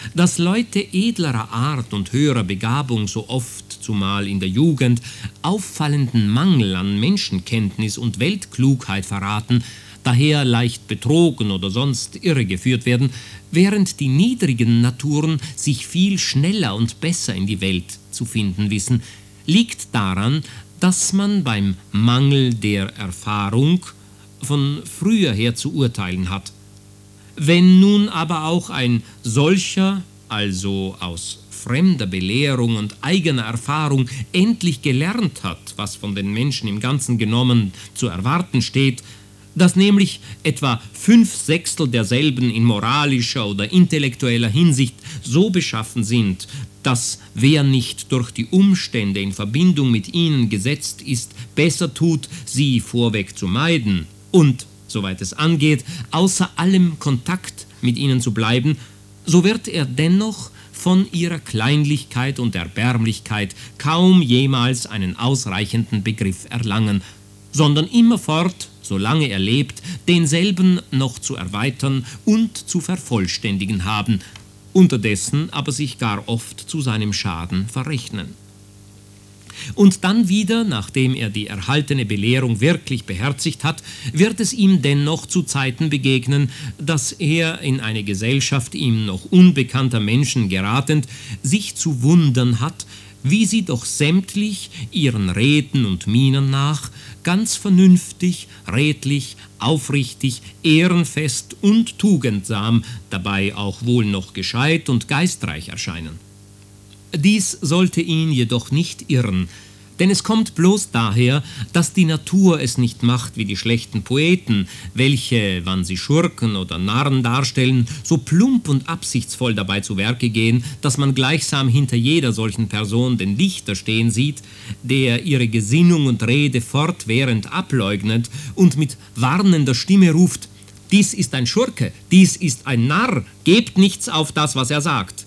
Dass Leute edlerer Art und höherer Begabung so oft, zumal in der Jugend, auffallenden Mangel an Menschenkenntnis und Weltklugheit verraten, daher leicht betrogen oder sonst irregeführt werden, während die niedrigen Naturen sich viel schneller und besser in die Welt zu finden wissen, liegt daran, dass man beim Mangel der Erfahrung von früher her zu urteilen hat. Wenn nun aber auch ein solcher, also aus fremder Belehrung und eigener Erfahrung endlich gelernt hat, was von den Menschen im Ganzen genommen zu erwarten steht, dass nämlich etwa 5/6 derselben in moralischer oder intellektueller Hinsicht so beschaffen sind, dass wer nicht durch die Umstände in Verbindung mit ihnen gesetzt ist, besser tut, sie vorweg zu meiden und, soweit es angeht, außer allem Kontakt mit ihnen zu bleiben, so wird er dennoch von ihrer Kleinlichkeit und Erbärmlichkeit kaum jemals einen ausreichenden Begriff erlangen, sondern immerfort, solange er lebt, denselben noch zu erweitern und zu vervollständigen haben, unterdessen aber sich gar oft zu seinem Schaden verrechnen. Und dann wieder, nachdem er die erhaltene Belehrung wirklich beherzigt hat, wird es ihm dennoch zu Zeiten begegnen, dass er in eine Gesellschaft ihm noch unbekannter Menschen geratend sich zu wundern hat, wie sie doch sämtlich ihren Reden und Mienen nach ganz vernünftig, redlich, aufrichtig, ehrenfest und tugendsam, dabei auch wohl noch gescheit und geistreich erscheinen. Dies sollte ihn jedoch nicht irren, denn es kommt bloß daher, dass die Natur es nicht macht wie die schlechten Poeten, welche, wann sie Schurken oder Narren darstellen, so plump und absichtsvoll dabei zu Werke gehen, dass man gleichsam hinter jeder solchen Person den Dichter stehen sieht, der ihre Gesinnung und Rede fortwährend ableugnet und mit warnender Stimme ruft: »Dies ist ein Schurke, dies ist ein Narr, gebt nichts auf das, was er sagt.«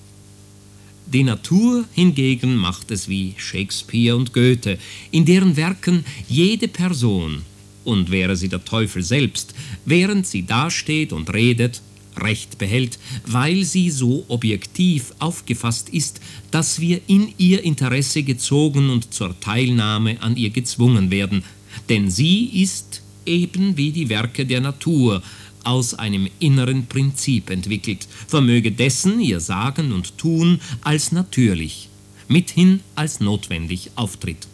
Die Natur hingegen macht es wie Shakespeare und Goethe, in deren Werken jede Person, und wäre sie der Teufel selbst, während sie dasteht und redet, Recht behält, weil sie so objektiv aufgefasst ist, dass wir in ihr Interesse gezogen und zur Teilnahme an ihr gezwungen werden, denn sie ist eben wie die Werke der Natur, aus einem inneren Prinzip entwickelt, vermöge dessen ihr Sagen und Tun als natürlich, mithin als notwendig auftritt.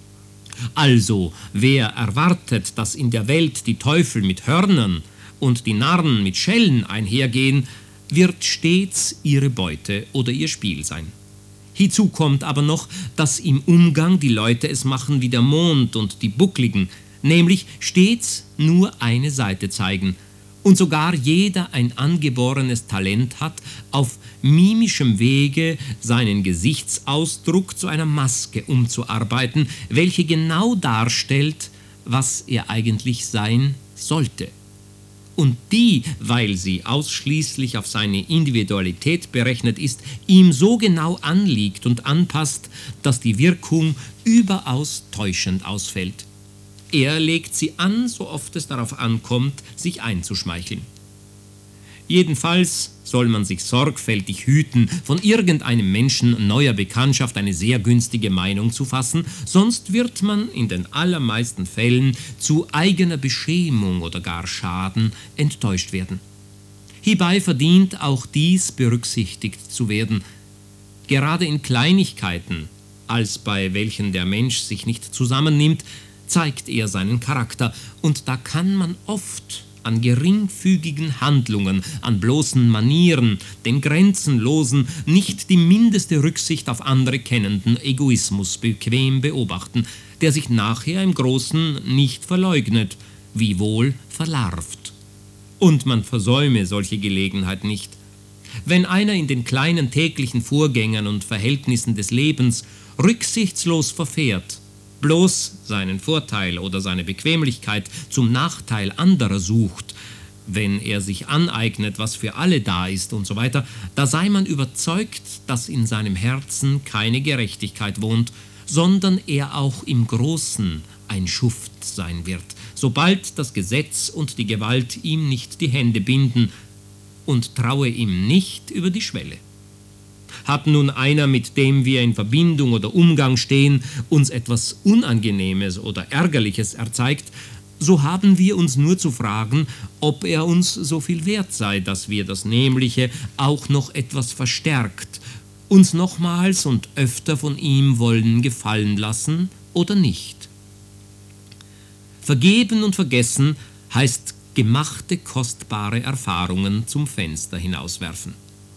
Also, wer erwartet, dass in der Welt die Teufel mit Hörnern und die Narren mit Schellen einhergehen, wird stets ihre Beute oder ihr Spiel sein. Hinzu kommt aber noch, dass im Umgang die Leute es machen wie der Mond und die Buckligen, nämlich stets nur eine Seite zeigen, und sogar jeder ein angeborenes Talent hat, auf mimischem Wege seinen Gesichtsausdruck zu einer Maske umzuarbeiten, welche genau darstellt, was er eigentlich sein sollte. Und die, weil sie ausschließlich auf seine Individualität berechnet ist, ihm so genau anliegt und anpasst, dass die Wirkung überaus täuschend ausfällt. Er legt sie an, so oft es darauf ankommt, sich einzuschmeicheln. Jedenfalls soll man sich sorgfältig hüten, von irgendeinem Menschen neuer Bekanntschaft eine sehr günstige Meinung zu fassen, sonst wird man in den allermeisten Fällen zu eigener Beschämung oder gar Schaden enttäuscht werden. Hierbei verdient auch dies berücksichtigt zu werden. Gerade in Kleinigkeiten, als bei welchen der Mensch sich nicht zusammennimmt, zeigt er seinen Charakter, und da kann man oft an geringfügigen Handlungen, an bloßen Manieren, den grenzenlosen, nicht die mindeste Rücksicht auf andere kennenden Egoismus bequem beobachten, der sich nachher im Großen nicht verleugnet, wiewohl verlarvt. Und man versäume solche Gelegenheit nicht. Wenn einer in den kleinen täglichen Vorgängen und Verhältnissen des Lebens rücksichtslos verfährt, bloß seinen Vorteil oder seine Bequemlichkeit zum Nachteil anderer sucht, wenn er sich aneignet, was für alle da ist und so weiter, da sei man überzeugt, dass in seinem Herzen keine Gerechtigkeit wohnt, sondern er auch im Großen ein Schuft sein wird, sobald das Gesetz und die Gewalt ihm nicht die Hände binden, und traue ihm nicht über die Schwelle. Hat nun einer, mit dem wir in Verbindung oder Umgang stehen, uns etwas Unangenehmes oder Ärgerliches erzeigt, so haben wir uns nur zu fragen, ob er uns so viel wert sei, dass wir das Nämliche auch noch etwas verstärkt, uns nochmals und öfter von ihm wollen gefallen lassen oder nicht. Vergeben und vergessen heißt gemachte kostbare Erfahrungen zum Fenster hinauswerfen.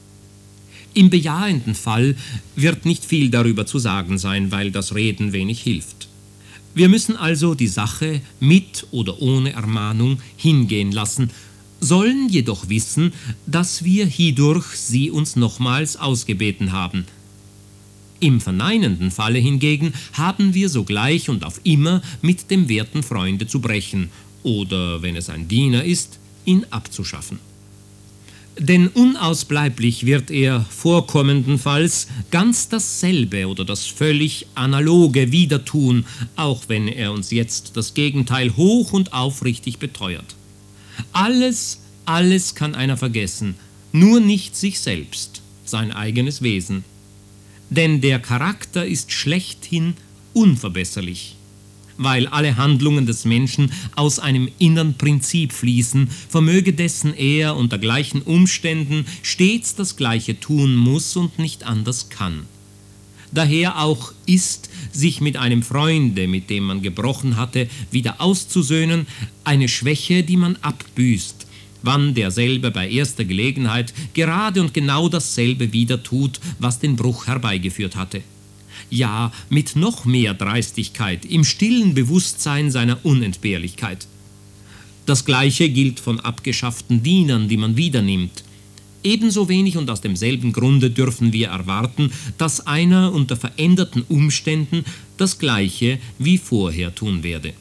Im bejahenden Fall wird nicht viel darüber zu sagen sein, weil das Reden wenig hilft. Wir müssen also die Sache mit oder ohne Ermahnung hingehen lassen, sollen jedoch wissen, dass wir hierdurch sie uns nochmals ausgebeten haben. Im verneinenden Falle hingegen haben wir sogleich und auf immer mit dem werten Freunde zu brechen oder, wenn es ein Diener ist, ihn abzuschaffen. Denn unausbleiblich wird er vorkommendenfalls ganz dasselbe oder das völlig Analoge wieder tun, auch wenn er uns jetzt das Gegenteil hoch und aufrichtig beteuert. Alles kann einer vergessen, nur nicht sich selbst, sein eigenes Wesen. Denn der Charakter ist schlechthin unverbesserlich. Weil alle Handlungen des Menschen aus einem innern Prinzip fließen, vermöge dessen er unter gleichen Umständen stets das Gleiche tun muss und nicht anders kann. Daher auch ist, sich mit einem Freunde, mit dem man gebrochen hatte, wieder auszusöhnen, eine Schwäche, die man abbüßt, wann derselbe bei erster Gelegenheit gerade und genau dasselbe wieder tut, was den Bruch herbeigeführt hatte. Ja, mit noch mehr Dreistigkeit, im stillen Bewusstsein seiner Unentbehrlichkeit. Das Gleiche gilt von abgeschafften Dienern, die man widernimmt. Ebenso wenig und aus demselben Grunde dürfen wir erwarten, dass einer unter veränderten Umständen das Gleiche wie vorher tun werde.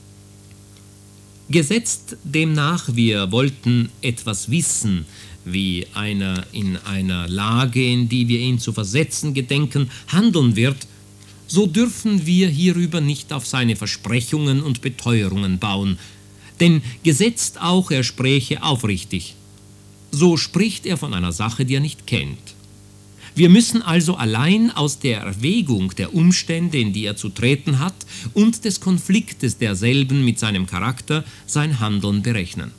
Gesetzt demnach, wir wollten etwas wissen, wie einer in einer Lage, in die wir ihn zu versetzen gedenken, handeln wird, so dürfen wir hierüber nicht auf seine Versprechungen und Beteuerungen bauen, denn gesetzt auch, er spräche aufrichtig, so spricht er von einer Sache, die er nicht kennt. Wir müssen also allein aus der Erwägung der Umstände, in die er zu treten hat, und des Konfliktes derselben mit seinem Charakter sein Handeln berechnen.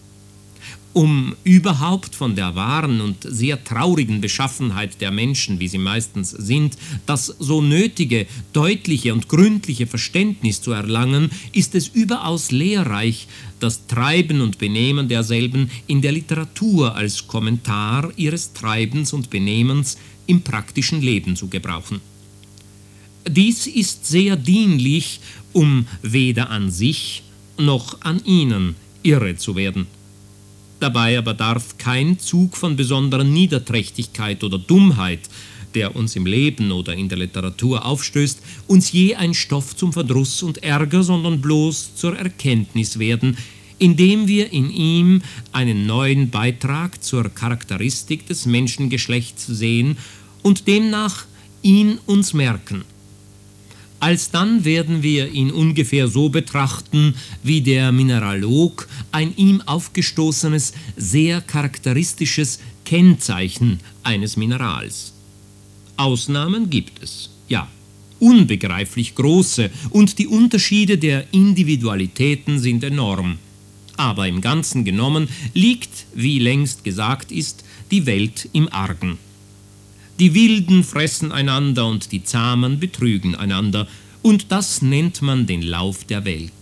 Um überhaupt von der wahren und sehr traurigen Beschaffenheit der Menschen, wie sie meistens sind, das so nötige, deutliche und gründliche Verständnis zu erlangen, ist es überaus lehrreich, das Treiben und Benehmen derselben in der Literatur als Kommentar ihres Treibens und Benehmens im praktischen Leben zu gebrauchen. Dies ist sehr dienlich, um weder an sich noch an ihnen irre zu werden. Dabei aber darf kein Zug von besonderer Niederträchtigkeit oder Dummheit, der uns im Leben oder in der Literatur aufstößt, uns je ein Stoff zum Verdruss und Ärger, sondern bloß zur Erkenntnis werden, indem wir in ihm einen neuen Beitrag zur Charakteristik des Menschengeschlechts sehen und demnach ihn uns merken. Alsdann werden wir ihn ungefähr so betrachten, wie der Mineralog ein ihm aufgestoßenes, sehr charakteristisches Kennzeichen eines Minerals. Ausnahmen gibt es, ja, unbegreiflich große, und die Unterschiede der Individualitäten sind enorm. Aber im Ganzen genommen liegt, wie längst gesagt ist, die Welt im Argen. Die Wilden fressen einander und die Zahmen betrügen einander, und das nennt man den Lauf der Welt.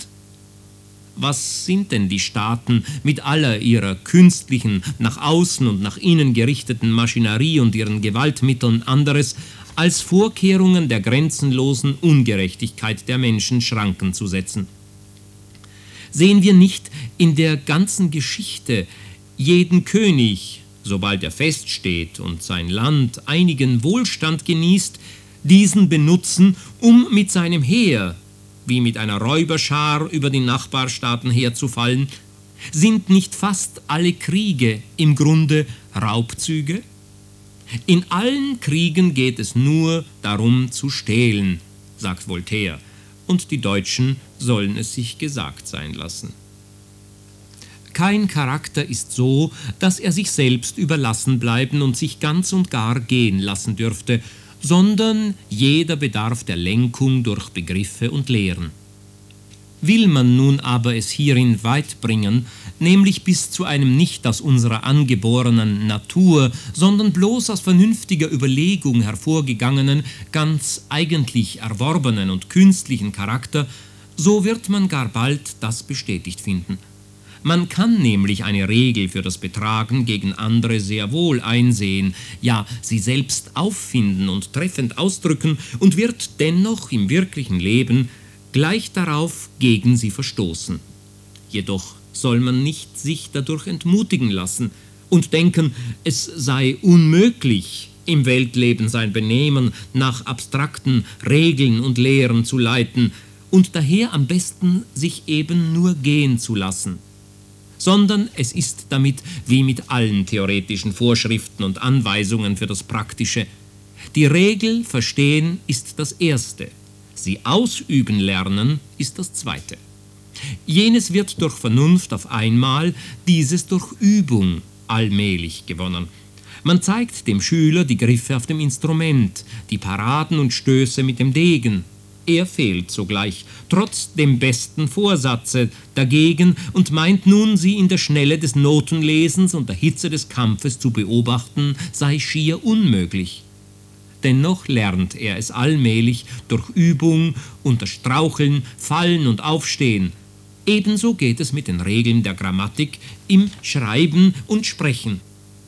Was sind denn die Staaten mit aller ihrer künstlichen, nach außen und nach innen gerichteten Maschinerie und ihren Gewaltmitteln anderes, als Vorkehrungen der grenzenlosen Ungerechtigkeit der Menschen Schranken zu setzen? Sehen wir nicht in der ganzen Geschichte jeden König, sobald er feststeht und sein Land einigen Wohlstand genießt, diesen benutzen, um mit seinem Heer, wie mit einer Räuberschar über die Nachbarstaaten herzufallen? Sind nicht fast alle Kriege im Grunde Raubzüge? In allen Kriegen geht es nur darum zu stehlen, sagt Voltaire, und die Deutschen sollen es sich gesagt sein lassen. Kein Charakter ist so, dass er sich selbst überlassen bleiben und sich ganz und gar gehen lassen dürfte, sondern jeder bedarf der Lenkung durch Begriffe und Lehren. Will man nun aber es hierin weit bringen, nämlich bis zu einem nicht aus unserer angeborenen Natur, sondern bloß aus vernünftiger Überlegung hervorgegangenen, ganz eigentlich erworbenen und künstlichen Charakter, so wird man gar bald das bestätigt finden. Man kann nämlich eine Regel für das Betragen gegen andere sehr wohl einsehen, ja, sie selbst auffinden und treffend ausdrücken und wird dennoch im wirklichen Leben gleich darauf gegen sie verstoßen. Jedoch soll man nicht sich dadurch entmutigen lassen und denken, es sei unmöglich, im Weltleben sein Benehmen nach abstrakten Regeln und Lehren zu leiten und daher am besten sich eben nur gehen zu lassen. Sondern es ist damit wie mit allen theoretischen Vorschriften und Anweisungen für das Praktische. Die Regel verstehen ist das Erste, sie ausüben lernen ist das Zweite. Jenes wird durch Vernunft auf einmal, dieses durch Übung allmählich gewonnen. Man zeigt dem Schüler die Griffe auf dem Instrument, die Paraden und Stöße mit dem Degen. Er fehlt sogleich, trotz dem besten Vorsatze, dagegen und meint nun, sie in der Schnelle des Notenlesens und der Hitze des Kampfes zu beobachten, sei schier unmöglich. Dennoch lernt er es allmählich durch Übung, unter Straucheln, Fallen und Aufstehen. Ebenso geht es mit den Regeln der Grammatik im Schreiben und Sprechen.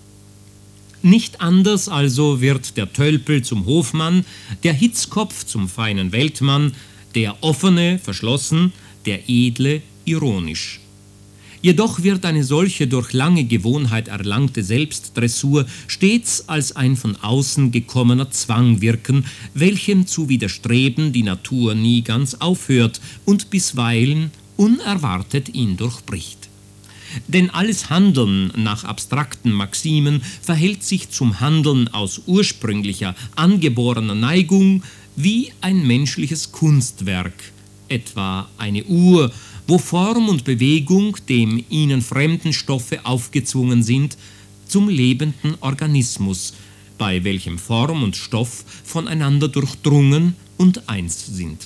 Nicht anders also wird der Tölpel zum Hofmann, der Hitzkopf zum feinen Weltmann, der Offene verschlossen, der Edle ironisch. Jedoch wird eine solche durch lange Gewohnheit erlangte Selbstdressur stets als ein von außen gekommener Zwang wirken, welchem zu widerstreben die Natur nie ganz aufhört und bisweilen unerwartet ihn durchbricht. Denn alles Handeln nach abstrakten Maximen verhält sich zum Handeln aus ursprünglicher, angeborener Neigung wie ein menschliches Kunstwerk, etwa eine Uhr, wo Form und Bewegung dem ihnen fremden Stoffe aufgezwungen sind, zum lebenden Organismus, bei welchem Form und Stoff voneinander durchdrungen und eins sind.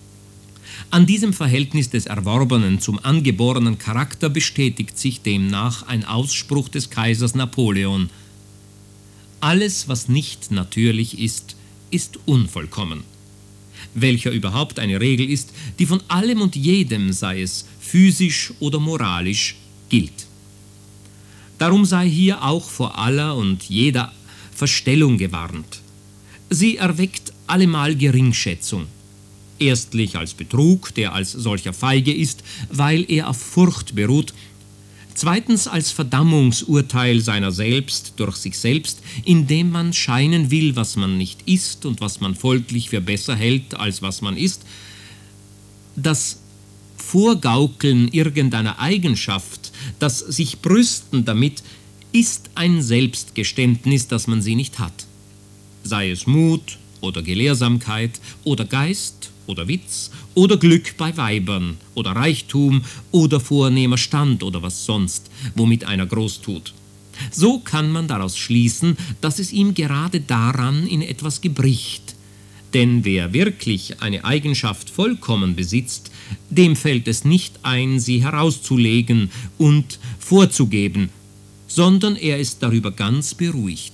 An diesem Verhältnis des Erworbenen zum angeborenen Charakter bestätigt sich demnach ein Ausspruch des Kaisers Napoleon: Alles, was nicht natürlich ist, ist unvollkommen. Welcher überhaupt eine Regel ist, die von allem und jedem, sei es physisch oder moralisch, gilt. Darum sei hier auch vor aller und jeder Verstellung gewarnt. Sie erweckt allemal Geringschätzung. Erstlich als Betrug, der als solcher feige ist, weil er auf Furcht beruht. Zweitens als Verdammungsurteil seiner selbst durch sich selbst, indem man scheinen will, was man nicht ist und was man folglich für besser hält, als was man ist. Das Vorgaukeln irgendeiner Eigenschaft, das sich Brüsten damit, ist ein Selbstgeständnis, dass man sie nicht hat. Sei es Mut oder Gelehrsamkeit oder Geist oder Witz oder Glück bei Weibern oder Reichtum oder vornehmer Stand oder was sonst, womit einer groß tut. So kann man daraus schließen, dass es ihm gerade daran in etwas gebricht. Denn wer wirklich eine Eigenschaft vollkommen besitzt, dem fällt es nicht ein, sie herauszulegen und vorzugeben, sondern er ist darüber ganz beruhigt.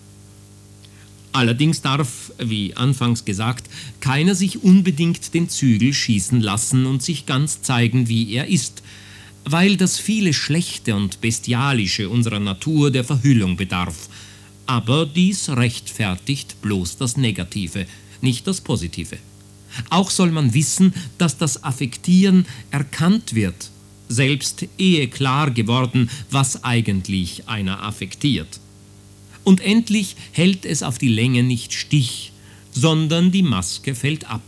Allerdings darf, wie anfangs gesagt, keiner sich unbedingt den Zügel schießen lassen und sich ganz zeigen, wie er ist, weil das viele Schlechte und Bestialische unserer Natur der Verhüllung bedarf. Aber dies rechtfertigt bloß das Negative, nicht das Positive. Auch soll man wissen, dass das Affektieren erkannt wird, selbst ehe klar geworden, was eigentlich einer affektiert. Und endlich hält es auf die Länge nicht Stich, sondern die Maske fällt ab.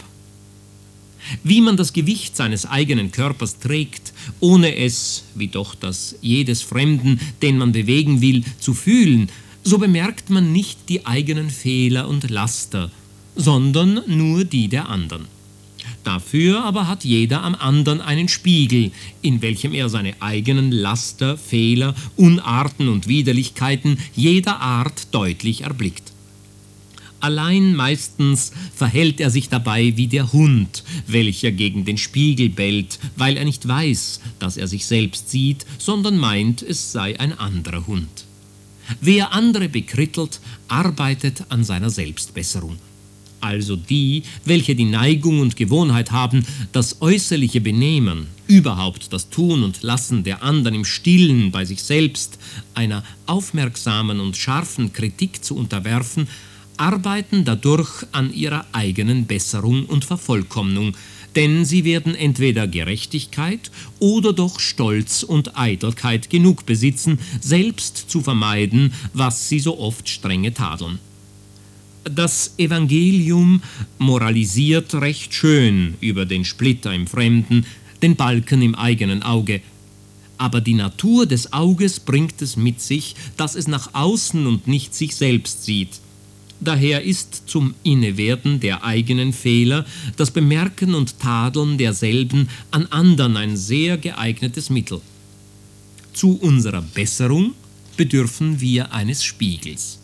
Wie man das Gewicht seines eigenen Körpers trägt, ohne es, wie doch das jedes Fremden, den man bewegen will, zu fühlen, so bemerkt man nicht die eigenen Fehler und Laster, sondern nur die der anderen. Dafür aber hat jeder am anderen einen Spiegel, in welchem er seine eigenen Laster, Fehler, Unarten und Widerlichkeiten jeder Art deutlich erblickt. Allein meistens verhält er sich dabei wie der Hund, welcher gegen den Spiegel bellt, weil er nicht weiß, dass er sich selbst sieht, sondern meint, es sei ein anderer Hund. Wer andere bekrittelt, arbeitet an seiner Selbstbesserung. Also die, welche die Neigung und Gewohnheit haben, das äußerliche Benehmen, überhaupt das Tun und Lassen der anderen im Stillen bei sich selbst, einer aufmerksamen und scharfen Kritik zu unterwerfen, arbeiten dadurch an ihrer eigenen Besserung und Vervollkommnung, denn sie werden entweder Gerechtigkeit oder doch Stolz und Eitelkeit genug besitzen, selbst zu vermeiden, was sie so oft strenge tadeln. Das Evangelium moralisiert recht schön über den Splitter im Fremden, den Balken im eigenen Auge. Aber die Natur des Auges bringt es mit sich, dass es nach außen und nicht sich selbst sieht. Daher ist zum Innewerden der eigenen Fehler das Bemerken und Tadeln derselben an anderen ein sehr geeignetes Mittel. Zu unserer Besserung bedürfen wir eines Spiegels.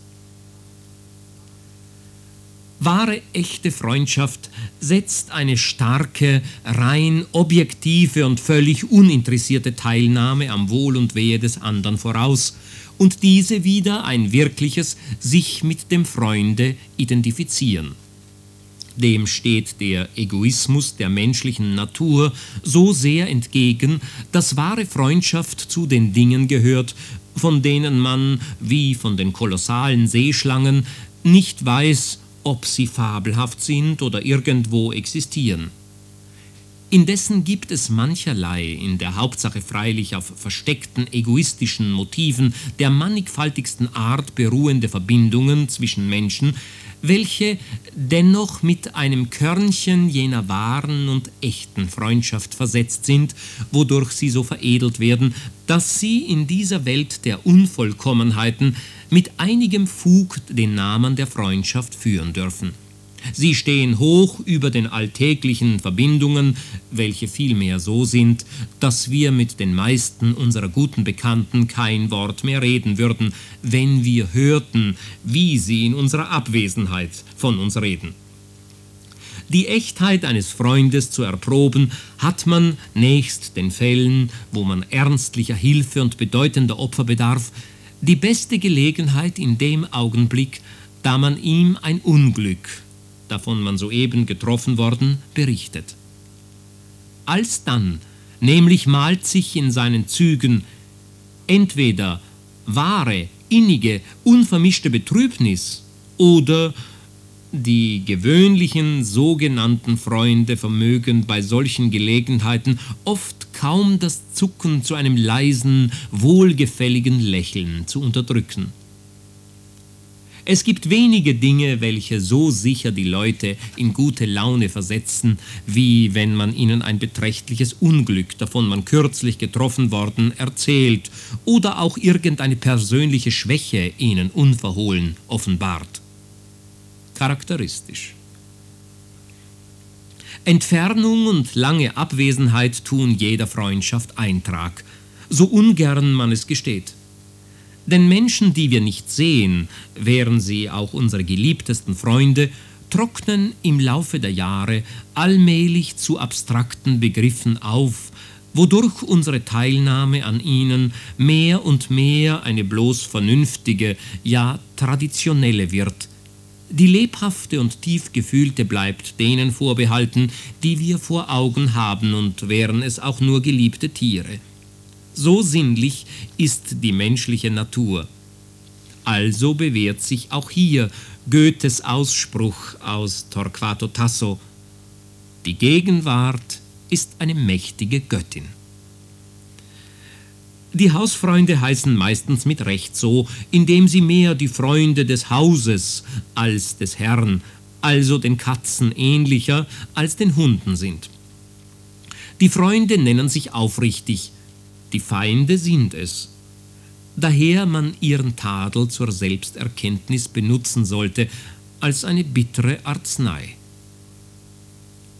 Wahre, echte Freundschaft setzt eine starke, rein objektive und völlig uninteressierte Teilnahme am Wohl und Wehe des anderen voraus und diese wieder ein wirkliches sich mit dem Freunde identifizieren. Dem steht der Egoismus der menschlichen Natur so sehr entgegen, dass wahre Freundschaft zu den Dingen gehört, von denen man, wie von den kolossalen Seeschlangen, nicht weiß, ob sie fabelhaft sind oder irgendwo existieren. Indessen gibt es mancherlei, in der Hauptsache freilich auf versteckten egoistischen Motiven der mannigfaltigsten Art beruhende Verbindungen zwischen Menschen, welche dennoch mit einem Körnchen jener wahren und echten Freundschaft versetzt sind, wodurch sie so veredelt werden, dass sie in dieser Welt der Unvollkommenheiten mit einigem Fug den Namen der Freundschaft führen dürfen. Sie stehen hoch über den alltäglichen Verbindungen, welche vielmehr so sind, dass wir mit den meisten unserer guten Bekannten kein Wort mehr reden würden, wenn wir hörten, wie sie in unserer Abwesenheit von uns reden. Die Echtheit eines Freundes zu erproben, hat man, nächst den Fällen, wo man ernstlicher Hilfe und bedeutender Opfer bedarf, die beste Gelegenheit in dem Augenblick, da man ihm ein Unglück, davon man soeben getroffen worden, berichtet. Alsdann nämlich malt sich in seinen Zügen entweder wahre, innige, unvermischte Betrübnis oder die gewöhnlichen sogenannten Freunde vermögen bei solchen Gelegenheiten oft kaum das Zucken zu einem leisen, wohlgefälligen Lächeln zu unterdrücken. Es gibt wenige Dinge, welche so sicher die Leute in gute Laune versetzen, wie wenn man ihnen ein beträchtliches Unglück, davon man kürzlich getroffen worden, erzählt oder auch irgendeine persönliche Schwäche ihnen unverhohlen offenbart. Charakteristisch. Entfernung und lange Abwesenheit tun jeder Freundschaft Eintrag, so ungern man es gesteht. Denn Menschen, die wir nicht sehen, wären sie auch unsere geliebtesten Freunde, trocknen im Laufe der Jahre allmählich zu abstrakten Begriffen auf, wodurch unsere Teilnahme an ihnen mehr und mehr eine bloß vernünftige, ja traditionelle wird. Die lebhafte und tief gefühlte bleibt denen vorbehalten, die wir vor Augen haben und wären es auch nur geliebte Tiere. So sinnlich ist die menschliche Natur. Also bewährt sich auch hier Goethes Ausspruch aus Torquato Tasso: Die Gegenwart ist eine mächtige Göttin. Die Hausfreunde heißen meistens mit Recht so, indem sie mehr die Freunde des Hauses als des Herrn, also den Katzen ähnlicher als den Hunden sind. Die Freunde nennen sich aufrichtig, die Feinde sind es. Daher man ihren Tadel zur Selbsterkenntnis benutzen sollte, als eine bittere Arznei.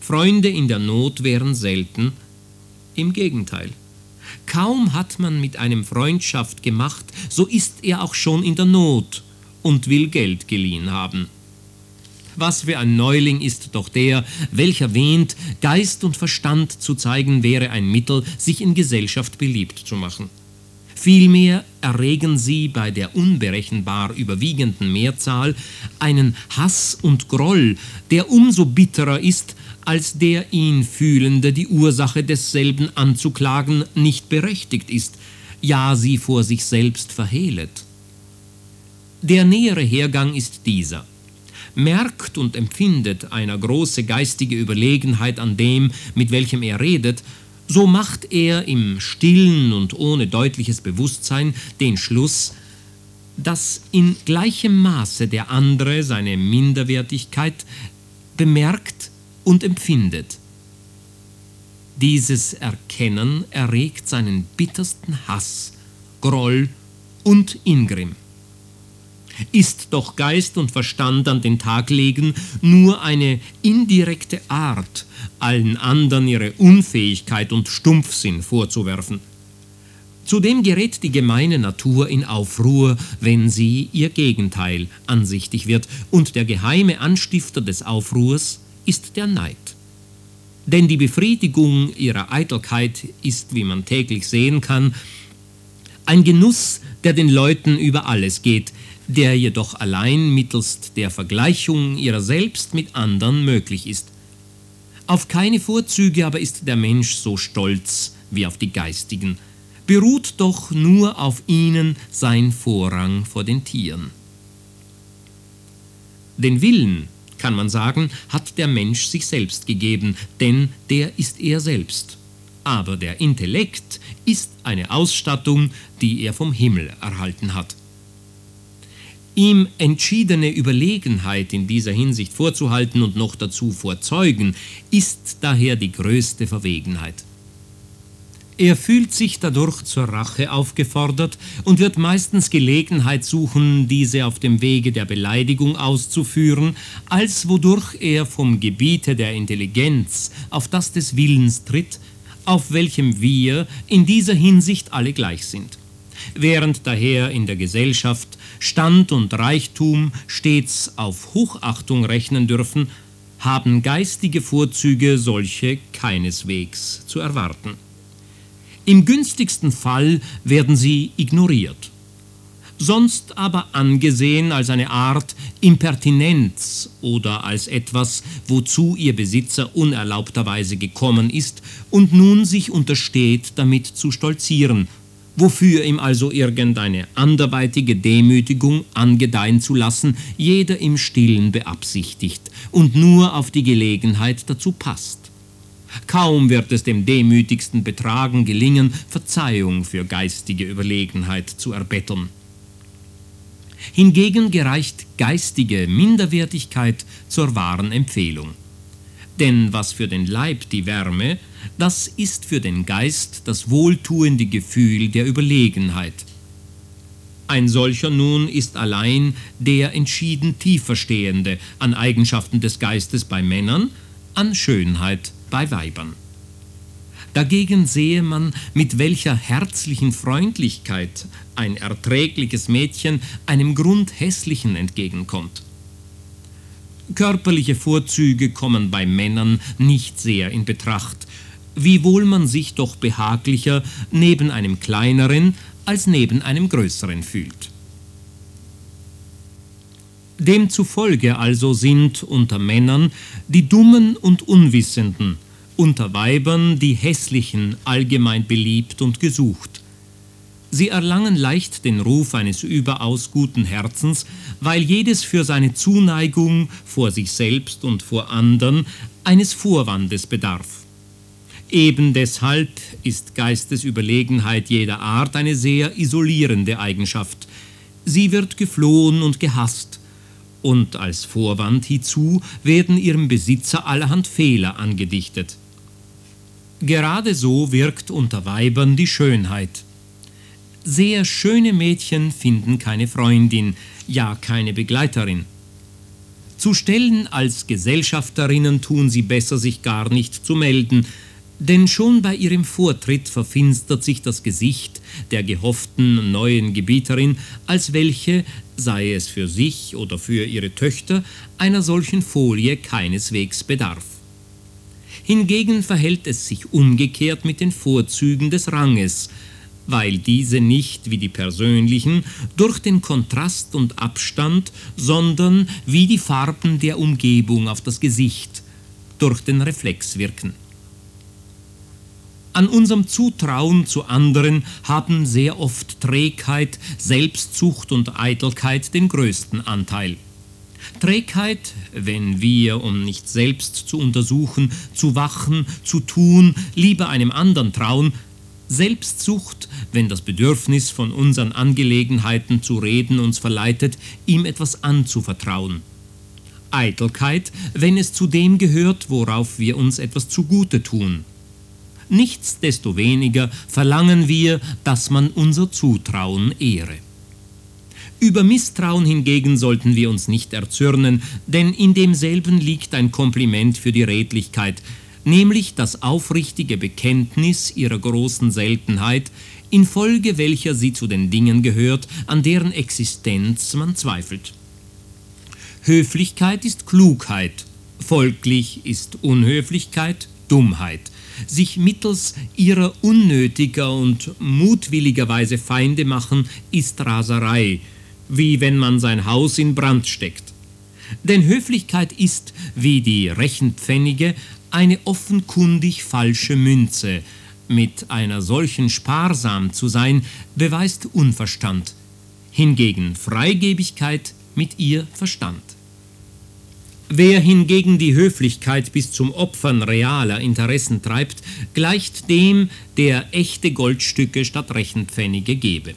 Freunde in der Not wären selten, im Gegenteil. Kaum hat man mit einem Freundschaft gemacht, so ist er auch schon in der Not und will Geld geliehen haben. Was für ein Neuling ist doch der, welcher wähnt, Geist und Verstand zu zeigen wäre ein Mittel, sich in Gesellschaft beliebt zu machen. Vielmehr erregen sie bei der unberechenbar überwiegenden Mehrzahl einen Hass und Groll, der umso bitterer ist, als der ihn Fühlende die Ursache desselben anzuklagen nicht berechtigt ist, ja sie vor sich selbst verhehlet. Der nähere Hergang ist dieser. Merkt und empfindet einer große geistige Überlegenheit an dem, mit welchem er redet, so macht er im stillen und ohne deutliches Bewusstsein den Schluss, dass in gleichem Maße der andere seine Minderwertigkeit bemerkt und empfindet. Dieses Erkennen erregt seinen bittersten Hass, Groll und Ingrimm. Ist doch Geist und Verstand an den Tag legen nur eine indirekte Art, allen anderen ihre Unfähigkeit und Stumpfsinn vorzuwerfen. Zudem gerät die gemeine Natur in Aufruhr, wenn sie ihr Gegenteil ansichtig wird, und der geheime Anstifter des Aufruhrs ist der Neid. Denn die Befriedigung ihrer Eitelkeit ist, wie man täglich sehen kann, ein Genuss, der den Leuten über alles geht, der jedoch allein mittelst der Vergleichung ihrer selbst mit anderen möglich ist. Auf keine Vorzüge aber ist der Mensch so stolz wie auf die geistigen, beruht doch nur auf ihnen sein Vorrang vor den Tieren. Den Willen, kann man sagen, hat der Mensch sich selbst gegeben, denn der ist er selbst. Aber der Intellekt ist eine Ausstattung, die er vom Himmel erhalten hat. Ihm entschiedene Überlegenheit in dieser Hinsicht vorzuhalten und noch dazu vorzeugen, ist daher die größte Verwegenheit. Er fühlt sich dadurch zur Rache aufgefordert und wird meistens Gelegenheit suchen, diese auf dem Wege der Beleidigung auszuführen, als wodurch er vom Gebiete der Intelligenz auf das des Willens tritt, auf welchem wir in dieser Hinsicht alle gleich sind. Während daher in der Gesellschaft Stand und Reichtum stets auf Hochachtung rechnen dürfen, haben geistige Vorzüge solche keineswegs zu erwarten. Im günstigsten Fall werden sie ignoriert, sonst aber angesehen als eine Art Impertinenz oder als etwas, wozu ihr Besitzer unerlaubterweise gekommen ist und nun sich untersteht, damit zu stolzieren, wofür ihm also irgendeine anderweitige Demütigung angedeihen zu lassen, jeder im Stillen beabsichtigt und nur auf die Gelegenheit dazu passt. Kaum wird es dem demütigsten Betragen gelingen, Verzeihung für geistige Überlegenheit zu erbetteln. Hingegen gereicht geistige Minderwertigkeit zur wahren Empfehlung. Denn was für den Leib die Wärme, das ist für den Geist das wohltuende Gefühl der Überlegenheit. Ein solcher nun ist allein der entschieden tieferstehende an Eigenschaften des Geistes bei Männern, an Schönheit bei Weibern. Dagegen sehe man, mit welcher herzlichen Freundlichkeit ein erträgliches Mädchen einem Grundhässlichen entgegenkommt. Körperliche Vorzüge kommen bei Männern nicht sehr in Betracht, wiewohl man sich doch behaglicher neben einem kleineren als neben einem größeren fühlt. Demzufolge also sind unter Männern die Dummen und Unwissenden, unter Weibern die Hässlichen allgemein beliebt und gesucht. Sie erlangen leicht den Ruf eines überaus guten Herzens, weil jedes für seine Zuneigung vor sich selbst und vor andern eines Vorwandes bedarf. Eben deshalb ist Geistesüberlegenheit jeder Art eine sehr isolierende Eigenschaft. Sie wird geflohen und gehasst, und als Vorwand hiezu werden ihrem Besitzer allerhand Fehler angedichtet. Gerade so wirkt unter Weibern die Schönheit. Sehr schöne Mädchen finden keine Freundin, ja keine Begleiterin. Zu Stellen als Gesellschafterinnen tun sie besser, sich gar nicht zu melden, denn schon bei ihrem Vortritt verfinstert sich das Gesicht der gehofften neuen Gebieterin, als welche, sei es für sich oder für ihre Töchter, einer solchen Folie keineswegs bedarf. Hingegen verhält es sich umgekehrt mit den Vorzügen des Ranges, weil diese nicht wie die persönlichen durch den Kontrast und Abstand, sondern wie die Farben der Umgebung auf das Gesicht durch den Reflex wirken. An unserem Zutrauen zu anderen haben sehr oft Trägheit, Selbstsucht und Eitelkeit den größten Anteil. Trägheit, wenn wir, um nicht selbst zu untersuchen, zu wachen, zu tun, lieber einem anderen trauen. Selbstsucht, wenn das Bedürfnis von unseren Angelegenheiten zu reden uns verleitet, ihm etwas anzuvertrauen. Eitelkeit, wenn es zu dem gehört, worauf wir uns etwas zugute tun. Nichtsdestoweniger verlangen wir, dass man unser Zutrauen ehre. Über Misstrauen hingegen sollten wir uns nicht erzürnen, denn in demselben liegt ein Kompliment für die Redlichkeit, nämlich das aufrichtige Bekenntnis ihrer großen Seltenheit, infolge welcher sie zu den Dingen gehört, an deren Existenz man zweifelt. Höflichkeit ist Klugheit, folglich ist Unhöflichkeit Dummheit. Sich mittels ihrer unnötiger und mutwilligerweise Feinde machen, ist Raserei, wie wenn man sein Haus in Brand steckt. Denn Höflichkeit ist, wie die Rechenpfennige, eine offenkundig falsche Münze. Mit einer solchen sparsam zu sein, beweist Unverstand. Hingegen Freigebigkeit mit ihr Verstand. Wer hingegen die Höflichkeit bis zum Opfern realer Interessen treibt, gleicht dem, der echte Goldstücke statt Rechenpfennige gebe.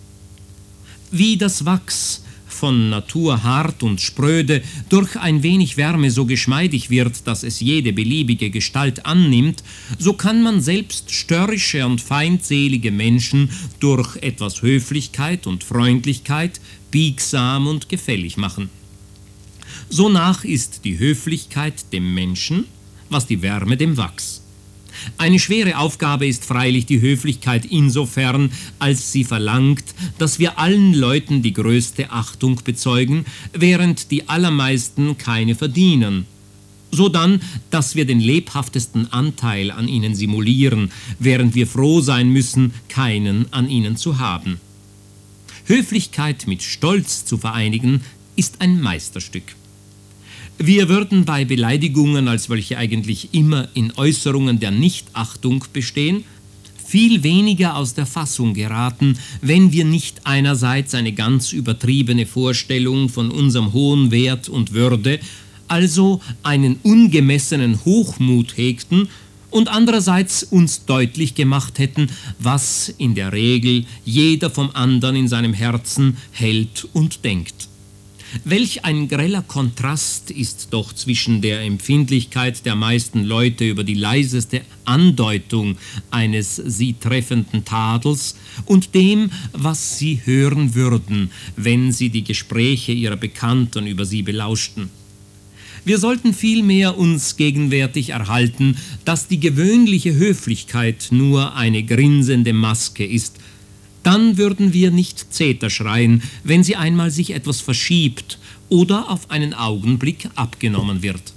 Wie das Wachs, von Natur hart und spröde, durch ein wenig Wärme so geschmeidig wird, dass es jede beliebige Gestalt annimmt, so kann man selbst störrische und feindselige Menschen durch etwas Höflichkeit und Freundlichkeit biegsam und gefällig machen. Sonach ist die Höflichkeit dem Menschen, was die Wärme dem Wachs. Eine schwere Aufgabe ist freilich die Höflichkeit insofern, als sie verlangt, dass wir allen Leuten die größte Achtung bezeugen, während die allermeisten keine verdienen. Sodann, dass wir den lebhaftesten Anteil an ihnen simulieren, während wir froh sein müssen, keinen an ihnen zu haben. Höflichkeit mit Stolz zu vereinigen, ist ein Meisterstück. Wir würden bei Beleidigungen, als welche eigentlich immer in Äußerungen der Nichtachtung bestehen, viel weniger aus der Fassung geraten, wenn wir nicht einerseits eine ganz übertriebene Vorstellung von unserem hohen Wert und Würde, also einen ungemessenen Hochmut hegten, und andererseits uns deutlich gemacht hätten, was in der Regel jeder vom anderen in seinem Herzen hält und denkt. Welch ein greller Kontrast ist doch zwischen der Empfindlichkeit der meisten Leute über die leiseste Andeutung eines sie treffenden Tadels und dem, was sie hören würden, wenn sie die Gespräche ihrer Bekannten über sie belauschten. Wir sollten vielmehr uns gegenwärtig erhalten, dass die gewöhnliche Höflichkeit nur eine grinsende Maske ist. Dann würden wir nicht Zeter schreien, wenn sie einmal sich etwas verschiebt oder auf einen Augenblick abgenommen wird.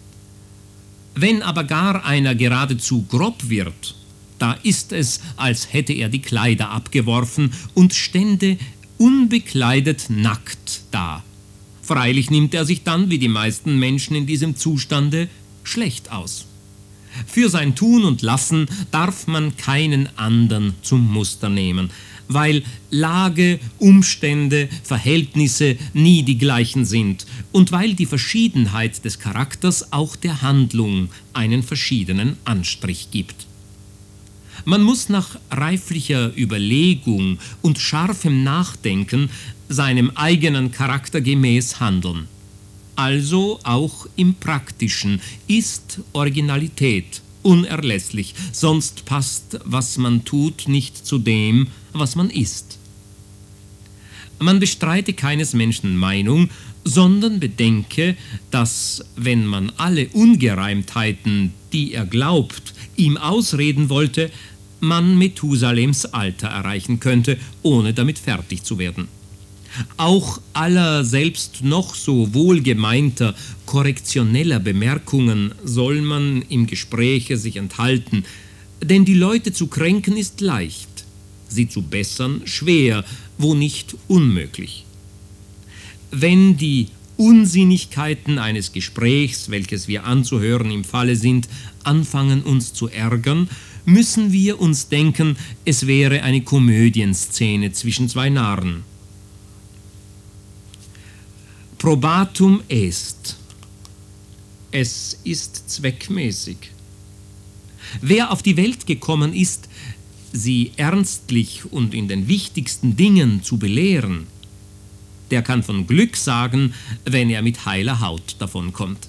Wenn aber gar einer geradezu grob wird, da ist es, als hätte er die Kleider abgeworfen und stände unbekleidet nackt da. Freilich nimmt er sich dann, wie die meisten Menschen in diesem Zustande, schlecht aus. Für sein Tun und Lassen darf man keinen anderen zum Muster nehmen, weil Lage, Umstände, Verhältnisse nie die gleichen sind und weil die Verschiedenheit des Charakters auch der Handlung einen verschiedenen Anstrich gibt. Man muss nach reiflicher Überlegung und scharfem Nachdenken seinem eigenen Charakter gemäß handeln. Also auch im Praktischen ist Originalität unerlässlich, sonst passt, was man tut, nicht zu dem, was man ist. Man bestreite keines Menschen Meinung, sondern bedenke, dass, wenn man alle Ungereimtheiten, die er glaubt, ihm ausreden wollte, man Methusalems Alter erreichen könnte, ohne damit fertig zu werden. Auch aller selbst noch so wohlgemeinter, korrektioneller Bemerkungen soll man im Gespräche sich enthalten, denn die Leute zu kränken ist leicht, sie zu bessern schwer, wo nicht unmöglich. Wenn die Unsinnigkeiten eines Gesprächs, welches wir anzuhören im Falle sind, anfangen uns zu ärgern, müssen wir uns denken, es wäre eine Komödienszene zwischen zwei Narren. Probatum est. Es ist zweckmäßig. Wer auf die Welt gekommen ist, sie ernstlich und in den wichtigsten Dingen zu belehren, der kann von Glück sagen, wenn er mit heiler Haut davonkommt.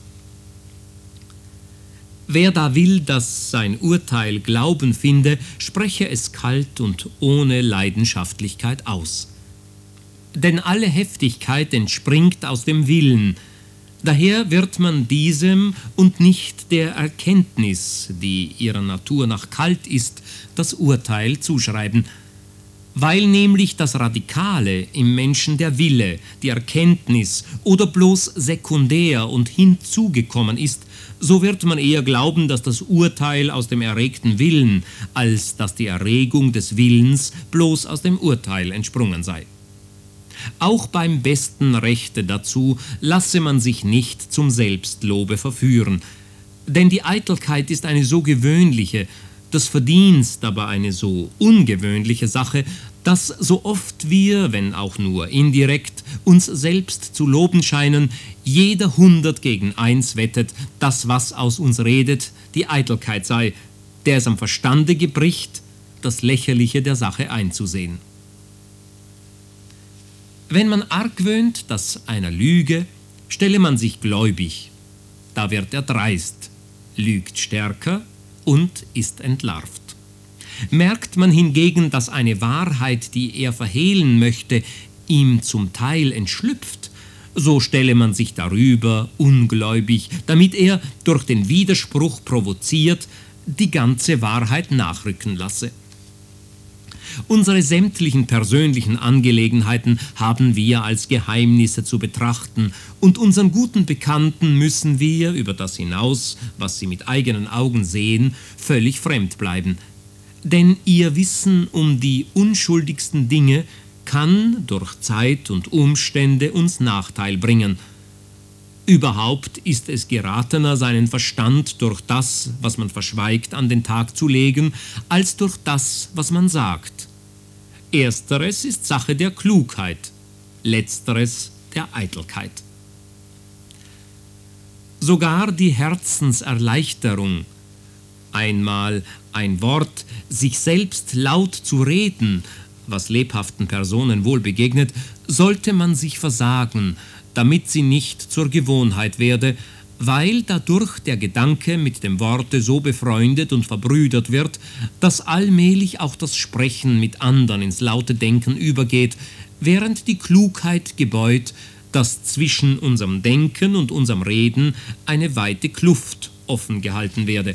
Wer da will, dass sein Urteil Glauben finde, spreche es kalt und ohne Leidenschaftlichkeit aus. Denn alle Heftigkeit entspringt aus dem Willen, daher wird man diesem und nicht der Erkenntnis, die ihrer Natur nach kalt ist, das Urteil zuschreiben, weil nämlich das Radikale im Menschen der Wille, die Erkenntnis oder bloß sekundär und hinzugekommen ist, so wird man eher glauben, dass das Urteil aus dem erregten Willen, als dass die Erregung des Willens bloß aus dem Urteil entsprungen sei. Auch beim besten Rechte dazu lasse man sich nicht zum Selbstlobe verführen, denn die Eitelkeit ist eine so gewöhnliche, das Verdienst aber eine so ungewöhnliche Sache, dass so oft wir, wenn auch nur indirekt, uns selbst zu loben scheinen, jeder 100 gegen 1 wettet, dass was aus uns redet, die Eitelkeit sei, der es am Verstande gebricht, das Lächerliche der Sache einzusehen. Wenn man argwöhnt, dass einer lüge, stelle man sich gläubig, da wird er dreist, lügt stärker und ist entlarvt. Merkt man hingegen, dass eine Wahrheit, die er verhehlen möchte, ihm zum Teil entschlüpft, so stelle man sich darüber ungläubig, damit er, durch den Widerspruch provoziert, die ganze Wahrheit nachrücken lasse. Unsere sämtlichen persönlichen Angelegenheiten haben wir als Geheimnisse zu betrachten, und unseren guten Bekannten müssen wir, über das hinaus, was sie mit eigenen Augen sehen, völlig fremd bleiben. Denn ihr Wissen um die unschuldigsten Dinge kann durch Zeit und Umstände uns Nachteil bringen. Überhaupt ist es geratener, seinen Verstand durch das, was man verschweigt, an den Tag zu legen, als durch das, was man sagt. Ersteres ist Sache der Klugheit, letzteres der Eitelkeit. Sogar die Herzenserleichterung, einmal ein Wort, sich selbst laut zu reden, was lebhaften Personen wohl begegnet, sollte man sich versagen, damit sie nicht zur Gewohnheit werde, weil dadurch der Gedanke mit dem Worte so befreundet und verbrüdert wird, dass allmählich auch das Sprechen mit anderen ins laute Denken übergeht, während die Klugheit gebeut, dass zwischen unserem Denken und unserem Reden eine weite Kluft offen gehalten werde.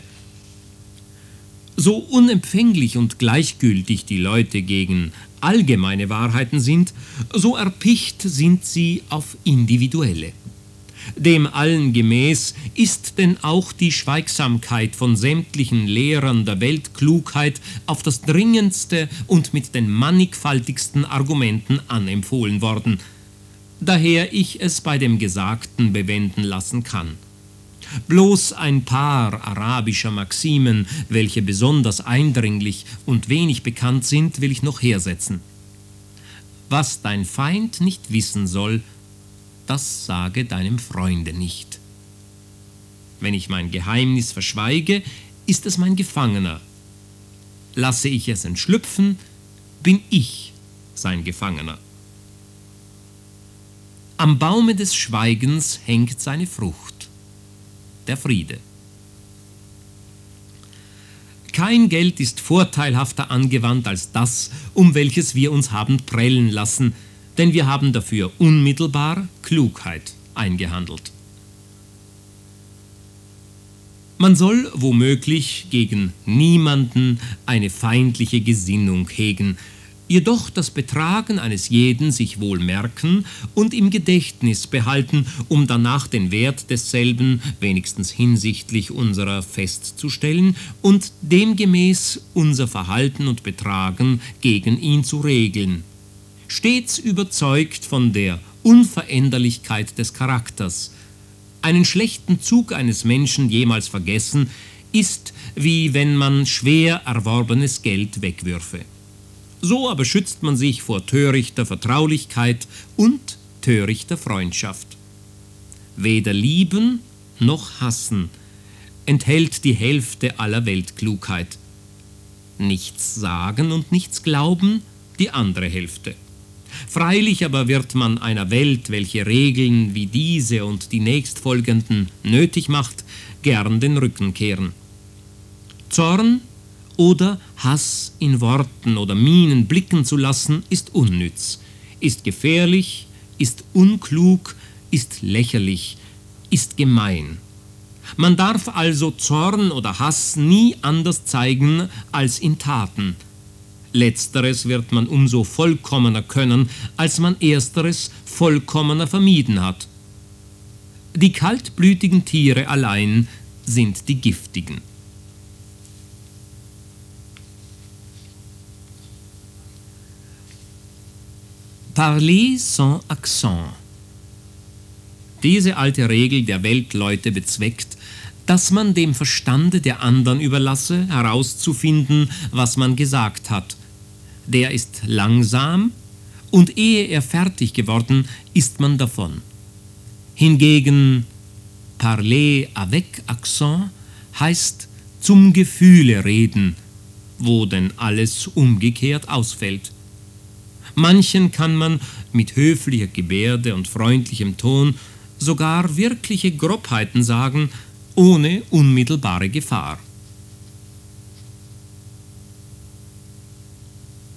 So unempfänglich und gleichgültig die Leute gegen allgemeine Wahrheiten sind, so erpicht sind sie auf individuelle. Dem allen gemäß ist denn auch die Schweigsamkeit von sämtlichen Lehrern der Weltklugheit auf das dringendste und mit den mannigfaltigsten Argumenten anempfohlen worden, daher ich es bei dem Gesagten bewenden lassen kann. Bloß ein paar arabischer Maximen, welche besonders eindringlich und wenig bekannt sind, will ich noch hersetzen. Was dein Feind nicht wissen soll, das sage deinem Freunde nicht. Wenn ich mein Geheimnis verschweige, ist es mein Gefangener. Lasse ich es entschlüpfen, bin ich sein Gefangener. Am Baume des Schweigens hängt seine Frucht, der Friede. Kein Geld ist vorteilhafter angewandt als das, um welches wir uns haben prellen lassen, denn wir haben dafür unmittelbar Klugheit eingehandelt. Man soll womöglich gegen niemanden eine feindliche Gesinnung hegen, jedoch das Betragen eines jeden sich wohl merken und im Gedächtnis behalten, um danach den Wert desselben wenigstens hinsichtlich unserer festzustellen und demgemäß unser Verhalten und Betragen gegen ihn zu regeln. Stets überzeugt von der Unveränderlichkeit des Charakters. Einen schlechten Zug eines Menschen jemals vergessen, ist, wie wenn man schwer erworbenes Geld wegwürfe. So aber schützt man sich vor törichter Vertraulichkeit und törichter Freundschaft. Weder lieben noch hassen enthält die Hälfte aller Weltklugheit. Nichts sagen und nichts glauben, die andere Hälfte. Freilich aber wird man einer Welt, welche Regeln wie diese und die nächstfolgenden nötig macht, gern den Rücken kehren. Zorn oder Hass in Worten oder Mienen blicken zu lassen, ist unnütz, ist gefährlich, ist unklug, ist lächerlich, ist gemein. Man darf also Zorn oder Hass nie anders zeigen als in Taten. Letzteres wird man umso vollkommener können, als man ersteres vollkommener vermieden hat. Die kaltblütigen Tiere allein sind die giftigen. Parler sans accent. Diese alte Regel der Weltleute bezweckt, dass man dem Verstande der anderen überlasse, herauszufinden, was man gesagt hat. Der ist langsam, und ehe er fertig geworden, ist man davon. Hingegen parler avec accent heißt zum Gefühle reden, wo denn alles umgekehrt ausfällt. Manchen kann man mit höflicher Gebärde und freundlichem Ton sogar wirkliche Grobheiten sagen, ohne unmittelbare Gefahr.